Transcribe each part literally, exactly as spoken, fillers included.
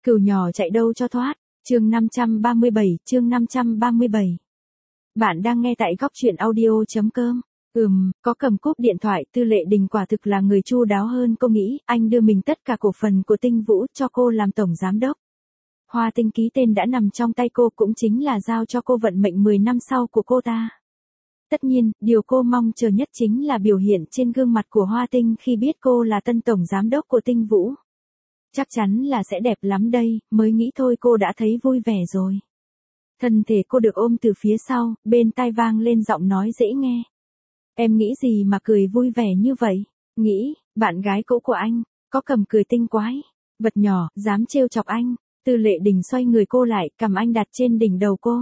Cừu nhỏ chạy đâu cho thoát. Chương năm trăm ba mươi bảy, chương năm trăm ba mươi bảy. Bạn đang nghe tại góc truyện audio.com. Ừm, có cầm cúp điện thoại, Tư Lệ Đình quả thực là người chu đáo hơn cô nghĩ, anh đưa mình tất cả cổ phần của Tinh Vũ cho cô làm tổng giám đốc. Hoa Tinh ký tên đã nằm trong tay cô, cũng chính là giao cho cô vận mệnh mười năm sau của cô ta. Tất nhiên, điều cô mong chờ nhất chính là biểu hiện trên gương mặt của Hoa Tinh khi biết cô là tân tổng giám đốc của Tinh Vũ. Chắc chắn là sẽ đẹp lắm đây, mới nghĩ thôi cô đã thấy vui vẻ rồi. Thân thể cô được ôm từ phía sau, bên tai vang lên giọng nói dễ nghe. Em nghĩ gì mà cười vui vẻ như vậy? Nghĩ, bạn gái cũ của anh, có cầm cười tinh quái. Vật nhỏ, dám trêu chọc anh. Tư Lệ Đình xoay người cô lại, cầm anh đặt trên đỉnh đầu cô.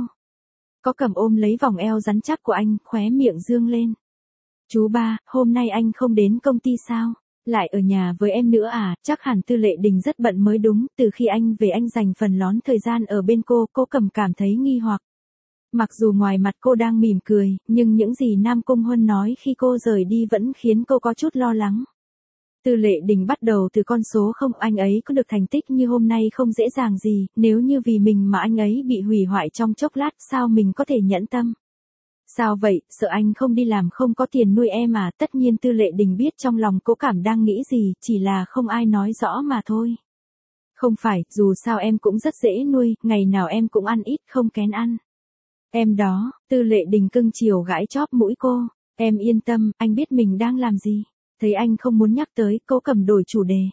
Có cầm ôm lấy vòng eo rắn chắc của anh, khóe miệng dương lên. Chú ba, hôm nay anh không đến công ty sao? Lại ở nhà với em nữa à? Chắc hẳn Tư Lệ Đình rất bận mới đúng, từ khi anh về anh dành phần lớn thời gian ở bên cô, cô cầm cảm thấy nghi hoặc. Mặc dù ngoài mặt cô đang mỉm cười, nhưng những gì Nam Cung Huân nói khi cô rời đi vẫn khiến cô có chút lo lắng. Tư Lệ Đình bắt đầu từ con số không, anh ấy có được thành tích như hôm nay không dễ dàng gì, nếu như vì mình mà anh ấy bị hủy hoại trong chốc lát, sao mình có thể nhẫn tâm? Sao vậy, sợ anh không đi làm không có tiền nuôi em à? Tất nhiên Tư Lệ Đình biết trong lòng cô cảm đang nghĩ gì, chỉ là không ai nói rõ mà thôi. Không phải, dù sao em cũng rất dễ nuôi, ngày nào em cũng ăn ít không kén ăn. Em đó, Tư Lệ Đình cưng chiều gãi chóp mũi cô, em yên tâm, anh biết mình đang làm gì. Thấy anh không muốn nhắc tới, cô cầm đổi chủ đề.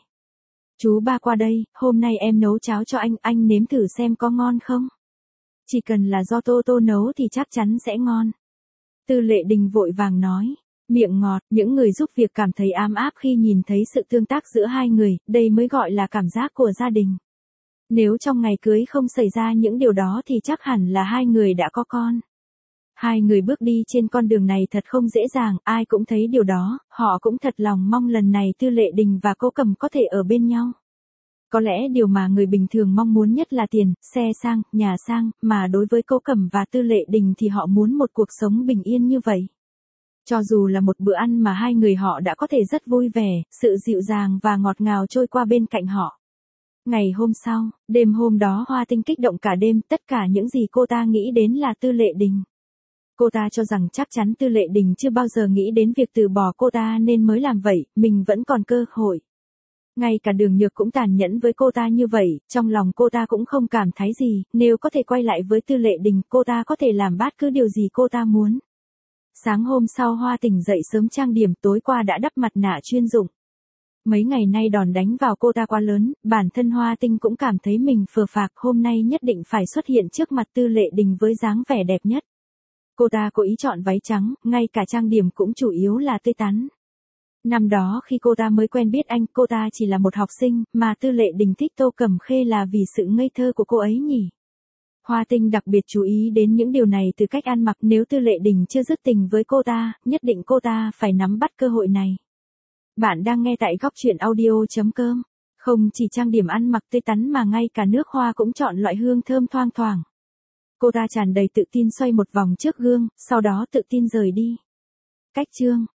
Chú ba qua đây, hôm nay em nấu cháo cho anh, anh nếm thử xem có ngon không? Chỉ cần là do Tô Tô nấu thì chắc chắn sẽ ngon. Tư Lệ Đình vội vàng nói, miệng ngọt, những người giúp việc cảm thấy ấm áp khi nhìn thấy sự tương tác giữa hai người, đây mới gọi là cảm giác của gia đình. Nếu trong ngày cưới không xảy ra những điều đó thì chắc hẳn là hai người đã có con. Hai người bước đi trên con đường này thật không dễ dàng, ai cũng thấy điều đó, họ cũng thật lòng mong lần này Tư Lệ Đình và cô cầm có thể ở bên nhau. Có lẽ điều mà người bình thường mong muốn nhất là tiền, xe sang, nhà sang, mà đối với cô Cẩm và Tư Lệ Đình thì họ muốn một cuộc sống bình yên như vậy. Cho dù là một bữa ăn mà hai người họ đã có thể rất vui vẻ, sự dịu dàng và ngọt ngào trôi qua bên cạnh họ. Ngày hôm sau, đêm hôm đó Hoa Tinh kích động cả đêm, tất cả những gì cô ta nghĩ đến là Tư Lệ Đình. Cô ta cho rằng chắc chắn Tư Lệ Đình chưa bao giờ nghĩ đến việc từ bỏ cô ta nên mới làm vậy, mình vẫn còn cơ hội. Ngay cả Đường Nhược cũng tàn nhẫn với cô ta như vậy, trong lòng cô ta cũng không cảm thấy gì, nếu có thể quay lại với Tư Lệ Đình, cô ta có thể làm bất cứ điều gì cô ta muốn. Sáng hôm sau Hoa Tỉnh dậy sớm trang điểm, tối qua đã đắp mặt nạ chuyên dụng. Mấy ngày nay đòn đánh vào cô ta quá lớn, bản thân Hoa Tinh cũng cảm thấy mình phờ phạc, hôm nay nhất định phải xuất hiện trước mặt Tư Lệ Đình với dáng vẻ đẹp nhất. Cô ta cố ý chọn váy trắng, ngay cả trang điểm cũng chủ yếu là tươi tắn. Năm đó khi cô ta mới quen biết anh, cô ta chỉ là một học sinh, mà Tư Lệ Đình thích Tô Cẩm Khê là vì sự ngây thơ của cô ấy nhỉ. Hoa Tinh đặc biệt chú ý đến những điều này từ cách ăn mặc, nếu Tư Lệ Đình chưa dứt tình với cô ta, nhất định cô ta phải nắm bắt cơ hội này. Bạn đang nghe tại góc truyện audio.com. Không chỉ trang điểm ăn mặc tươi tắn mà ngay cả nước hoa cũng chọn loại hương thơm thoang thoảng. Cô ta tràn đầy tự tin xoay một vòng trước gương, sau đó tự tin rời đi. Cách chương